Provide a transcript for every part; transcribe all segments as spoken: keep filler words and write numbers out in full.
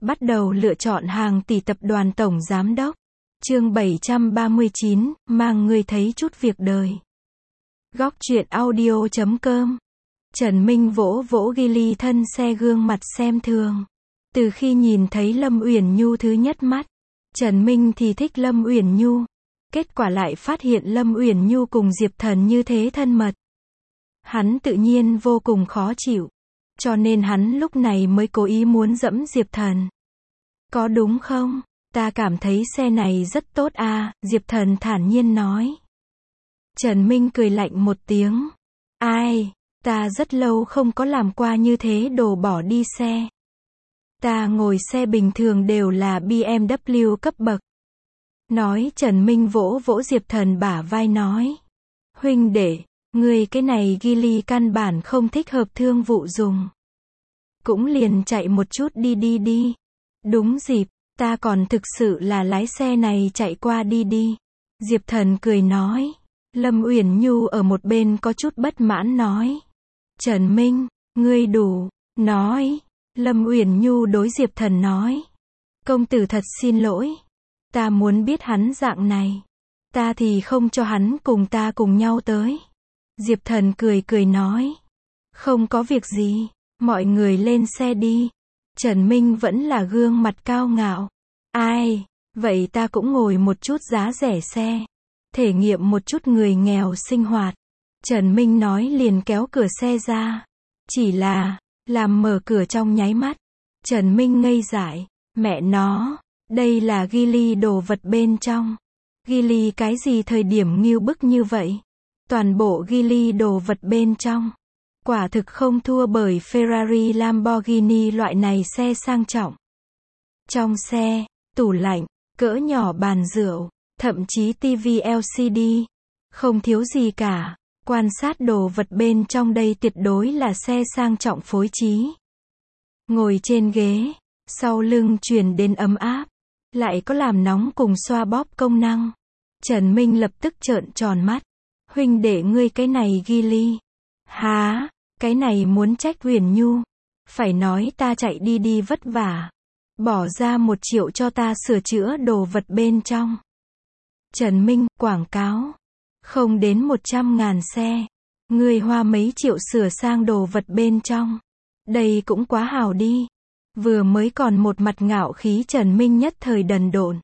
Bắt đầu lựa chọn hàng tỷ tập đoàn tổng giám đốc. Chương bảy trăm ba mươi chín, mang ngươi thấy chút việc đời. Góc truyện audio chấm com. Trần Minh vỗ vỗ Gilly thân xe gương mặt xem thường. Từ khi nhìn thấy Lâm Uyển Nhu thứ nhất mắt, Trần Minh thì thích Lâm Uyển Nhu. Kết quả lại phát hiện Lâm Uyển Nhu cùng Diệp Thần như thế thân mật. Hắn tự nhiên vô cùng khó chịu. Cho nên hắn lúc này mới cố ý muốn dẫm Diệp Thần. Có đúng không? Ta cảm thấy xe này rất tốt à, Diệp Thần thản nhiên nói. Trần Minh cười lạnh một tiếng. Ai, ta rất lâu không có làm qua như thế đồ bỏ đi xe. Ta ngồi xe bình thường đều là bê em vê cấp bậc. Nói Trần Minh vỗ vỗ Diệp Thần bả vai nói. Huynh đệ, ngươi cái này Gilly căn bản không thích hợp thương vụ dùng. Cũng liền chạy một chút đi đi đi. Đúng dịp, ta còn thực sự là lái xe này chạy qua đi đi. Diệp Thần cười nói. Lâm Uyển Nhu ở một bên có chút bất mãn nói. Trần Minh, ngươi đủ, nói. Lâm Uyển Nhu đối Diệp Thần nói. Công tử thật xin lỗi. Ta muốn biết hắn dạng này. Ta thì không cho hắn cùng ta cùng nhau tới. Diệp Thần cười cười nói. Không có việc gì, mọi người lên xe đi. Trần Minh vẫn là gương mặt cao ngạo. Ai, vậy ta cũng ngồi một chút giá rẻ xe. Thể nghiệm một chút người nghèo sinh hoạt. Trần Minh nói liền kéo cửa xe ra. Chỉ là, làm mở cửa trong nháy mắt. Trần Minh ngây dại. Mẹ nó, đây là Gilly đồ vật bên trong. Gilly cái gì thời điểm ngưu bức như vậy? Toàn bộ Gilly đồ vật bên trong. Quả thực không thua bởi Ferrari Lamborghini loại này xe sang trọng. Trong xe, tủ lạnh, cỡ nhỏ bàn rượu, thậm chí tivi lờ xê đê. Không thiếu gì cả. Quan sát đồ vật bên trong đây tuyệt đối là xe sang trọng phối trí. Ngồi trên ghế, sau lưng truyền đến ấm áp. Lại có làm nóng cùng xoa bóp công năng. Trần Minh lập tức trợn tròn mắt. Huynh đệ ngươi cái này Gilly. Há, cái này muốn trách Uyển Nhu. Phải nói ta chạy đi đi vất vả. Bỏ ra một triệu cho ta sửa chữa đồ vật bên trong. Trần Minh, quảng cáo. Không đến một trăm ngàn xe. Ngươi hoa mấy triệu sửa sang đồ vật bên trong. Đây cũng quá hào đi. Vừa mới còn một mặt ngạo khí Trần Minh nhất thời đần độn.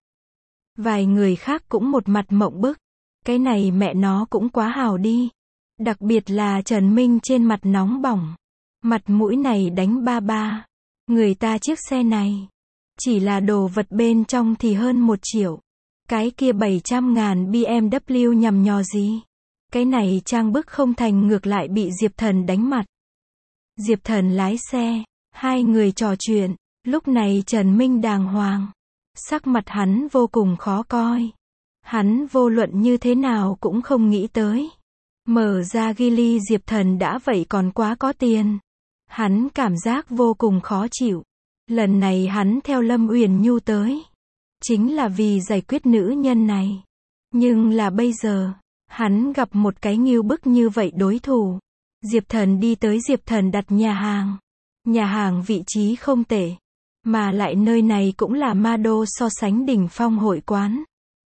Vài người khác cũng một mặt mộng bức. Cái này mẹ nó cũng quá hào đi. Đặc biệt là Trần Minh trên mặt nóng bỏng. Mặt mũi này đánh ba ba. Người ta chiếc xe này. Chỉ là đồ vật bên trong thì hơn một triệu. Cái kia bảy trăm ngàn bê em vê nhằm nhò gì. Cái này trang bức không thành ngược lại bị Diệp Thần đánh mặt. Diệp Thần lái xe. Hai người trò chuyện. Lúc này Trần Minh đàng hoàng. Sắc mặt hắn vô cùng khó coi. Hắn vô luận như thế nào cũng không nghĩ tới. Mở ra Gilly Diệp Thần đã vậy còn quá có tiền. Hắn cảm giác vô cùng khó chịu. Lần này hắn theo Lâm Uyển Nhu tới. Chính là vì giải quyết nữ nhân này. Nhưng là bây giờ, hắn gặp một cái ngưu bức như vậy đối thủ. Diệp Thần đi tới Diệp Thần đặt nhà hàng. Nhà hàng vị trí không tệ. Mà lại nơi này cũng là ma đô so sánh đỉnh phong hội quán.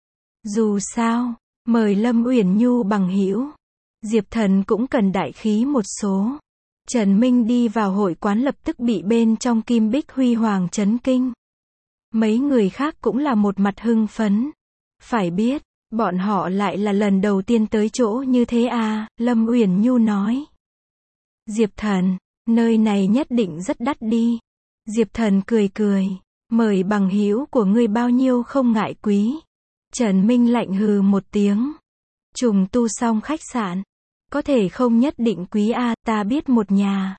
Dù sao, mời Lâm Uyển Nhu bằng hữu. Diệp Thần cũng cần đại khí một số. Trần Minh đi vào hội quán lập tức bị bên trong kim bích huy hoàng chấn kinh. Mấy người khác cũng là một mặt hưng phấn. Phải biết, bọn họ lại là lần đầu tiên tới chỗ như thế à, Lâm Uyển Nhu nói. Diệp Thần, nơi này nhất định rất đắt đi. Diệp Thần cười cười, mời bằng hữu của ngươi bao nhiêu không ngại quý. Trần Minh lạnh hừ một tiếng. Trùng tu xong khách sạn. Có thể không nhất định quý a, ta biết một nhà.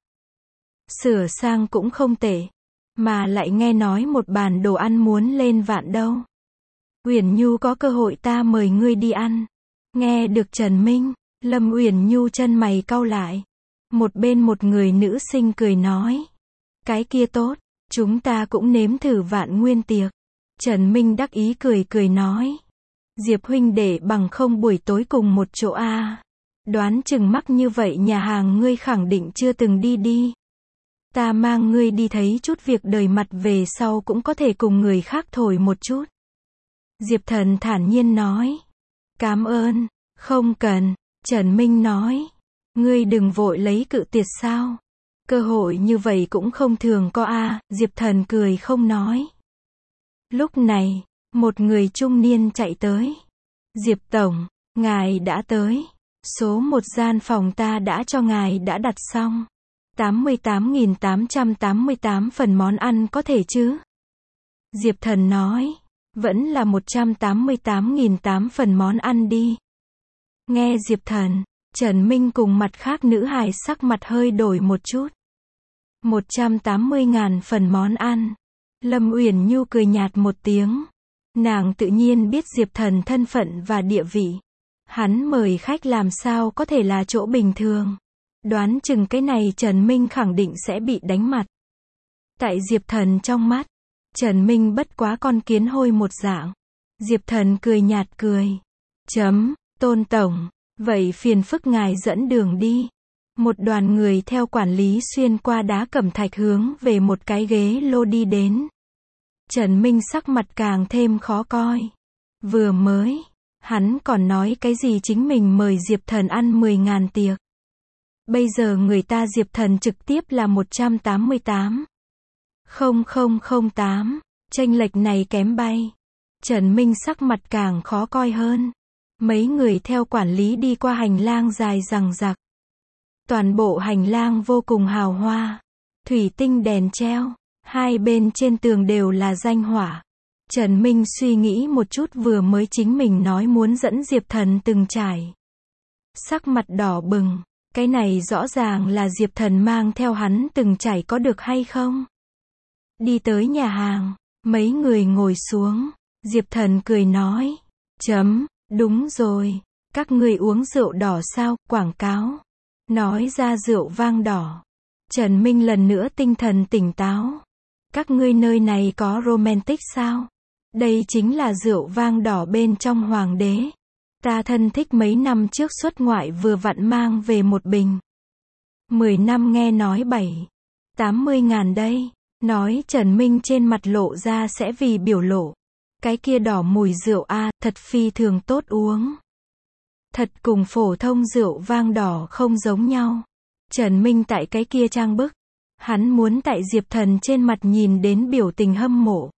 Sửa sang cũng không tệ. Mà lại nghe nói một bàn đồ ăn muốn lên vạn đâu. Uyển Nhu có cơ hội ta mời ngươi đi ăn. Nghe được Trần Minh, Lâm Uyển Nhu chân mày cau lại. Một bên một người nữ sinh cười nói. Cái kia tốt, chúng ta cũng nếm thử vạn nguyên tiệc. Trần Minh đắc ý cười cười nói. Diệp huynh đệ bằng không buổi tối cùng một chỗ a. Đoán chừng mắc như vậy nhà hàng ngươi khẳng định chưa từng đi đi. Ta mang ngươi đi thấy chút việc đời mặt về sau cũng có thể cùng người khác thổi một chút. Diệp Thần thản nhiên nói. Cảm ơn, không cần, Trần Minh nói. Ngươi đừng vội lấy cự tuyệt sao. Cơ hội như vậy cũng không thường có a. Diệp Thần cười không nói. Lúc này, một người trung niên chạy tới. Diệp Tổng, ngài đã tới. Số một gian phòng ta đã cho ngài đã đặt xong. tám mươi tám nghìn tám trăm tám mươi tám phần món ăn có thể chứ? Diệp Thần nói. Vẫn là một trăm tám mươi tám nghìn tám phần món ăn đi. Nghe Diệp Thần, Trần Minh cùng mặt khác nữ hài sắc mặt hơi đổi một chút. một trăm tám mươi ngàn phần món ăn. Lâm Uyển Nhu cười nhạt một tiếng. Nàng tự nhiên biết Diệp Thần thân phận và địa vị. Hắn mời khách làm sao có thể là chỗ bình thường. Đoán chừng cái này Trần Minh khẳng định sẽ bị đánh mặt. Tại Diệp Thần trong mắt, Trần Minh bất quá con kiến hôi một dạng. Diệp Thần cười nhạt cười. Chấm, Tôn Tổng, vậy phiền phức ngài dẫn đường đi. Một đoàn người theo quản lý xuyên qua đá cẩm thạch hướng về một cái ghế lô đi đến. Trần Minh sắc mặt càng thêm khó coi. Vừa mới, hắn còn nói cái gì chính mình mời Diệp Thần ăn mười ngàn tiệc. Bây giờ người ta Diệp Thần trực tiếp là một trăm tám mươi tám. không không không tám, chênh lệch này kém bay. Trần Minh sắc mặt càng khó coi hơn. Mấy người theo quản lý đi qua hành lang dài dằng dặc. Toàn bộ hành lang vô cùng hào hoa. Thủy tinh đèn treo, hai bên trên tường đều là danh họa. Trần Minh suy nghĩ một chút vừa mới chính mình nói muốn dẫn Diệp Thần từng trải. Sắc mặt đỏ bừng, cái này rõ ràng là Diệp Thần mang theo hắn từng trải có được hay không? Đi tới nhà hàng, mấy người ngồi xuống, Diệp Thần cười nói, chấm, đúng rồi, các ngươi uống rượu đỏ sao, quảng cáo. Nói ra rượu vang đỏ. Trần Minh lần nữa tinh thần tỉnh táo. Các ngươi nơi này có romantic sao? Đây chính là rượu vang đỏ bên trong hoàng đế. Ta thân thích mấy năm trước xuất ngoại vừa vặn mang về một bình. Mười năm nghe nói bảy, tám mươi ngàn đây. Nói Trần Minh trên mặt lộ ra sẽ vì biểu lộ. Cái kia đỏ mùi rượu a, thật phi thường tốt uống. Thật cùng phổ thông rượu vang đỏ không giống nhau. Trần Minh tại cái kia trang bức. Hắn muốn tại Diệp Thần trên mặt nhìn đến biểu tình hâm mộ.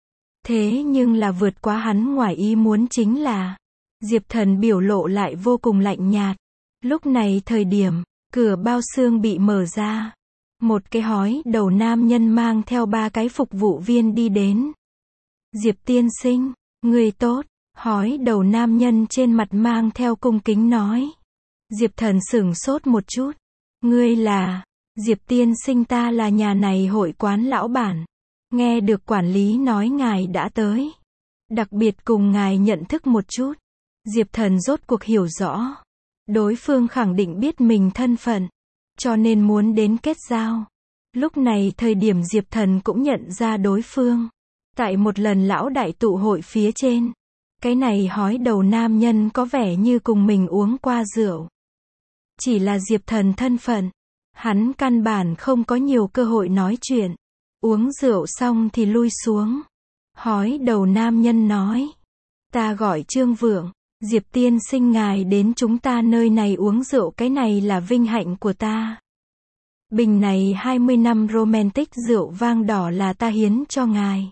Thế nhưng là vượt quá hắn ngoài ý muốn chính là Diệp Thần biểu lộ lại vô cùng lạnh nhạt. Lúc này thời điểm, cửa bao xương bị mở ra. Một cái hói đầu nam nhân mang theo ba cái phục vụ viên đi đến. Diệp tiên sinh, người tốt. Hói đầu nam nhân trên mặt mang theo cung kính nói. Diệp Thần sửng sốt một chút. Ngươi là... Diệp tiên sinh ta là nhà này hội quán lão bản. Nghe được quản lý nói ngài đã tới. Đặc biệt cùng ngài nhận thức một chút. Diệp Thần rốt cuộc hiểu rõ. Đối phương khẳng định biết mình thân phận. Cho nên muốn đến kết giao. Lúc này thời điểm Diệp Thần cũng nhận ra đối phương. Tại một lần lão đại tụ hội phía trên. Cái này hói đầu nam nhân có vẻ như cùng mình uống qua rượu. Chỉ là Diệp Thần thân phận. Hắn căn bản không có nhiều cơ hội nói chuyện. Uống rượu xong thì lui xuống. Hói đầu nam nhân nói. Ta gọi Trương Vượng. Diệp tiên sinh ngài đến chúng ta nơi này uống rượu cái này là vinh hạnh của ta. Bình này hai mươi năm romantic rượu vang đỏ là ta hiến cho ngài.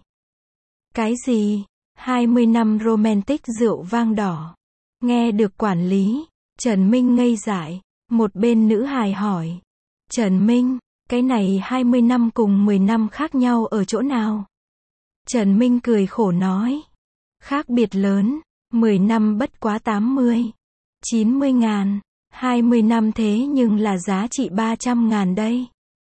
Cái gì? hai mươi năm romantic rượu vang đỏ. Nghe được quản lý, Trần Minh ngây dại. Một bên nữ hài hỏi. Trần Minh, cái này hai mươi năm cùng mười năm khác nhau ở chỗ nào? Trần Minh cười khổ nói. Khác biệt lớn, mười năm bất quá tám mươi, chín mươi ngàn, hai mươi năm thế nhưng là giá trị ba trăm ngàn đây.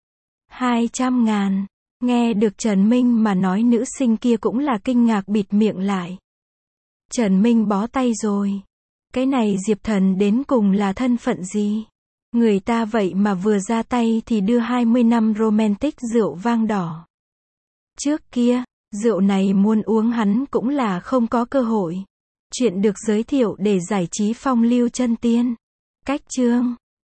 hai trăm ngàn. Nghe được Trần Minh mà nói nữ sinh kia cũng là kinh ngạc bịt miệng lại. Trần Minh bó tay rồi. Cái này Diệp Thần đến cùng là thân phận gì? Người ta vậy mà vừa ra tay thì đưa hai mươi năm romantic rượu vang đỏ. Trước kia, rượu này muốn uống hắn cũng là không có cơ hội. Chuyện được giới thiệu để giải trí phong lưu chân tiên. Cách chương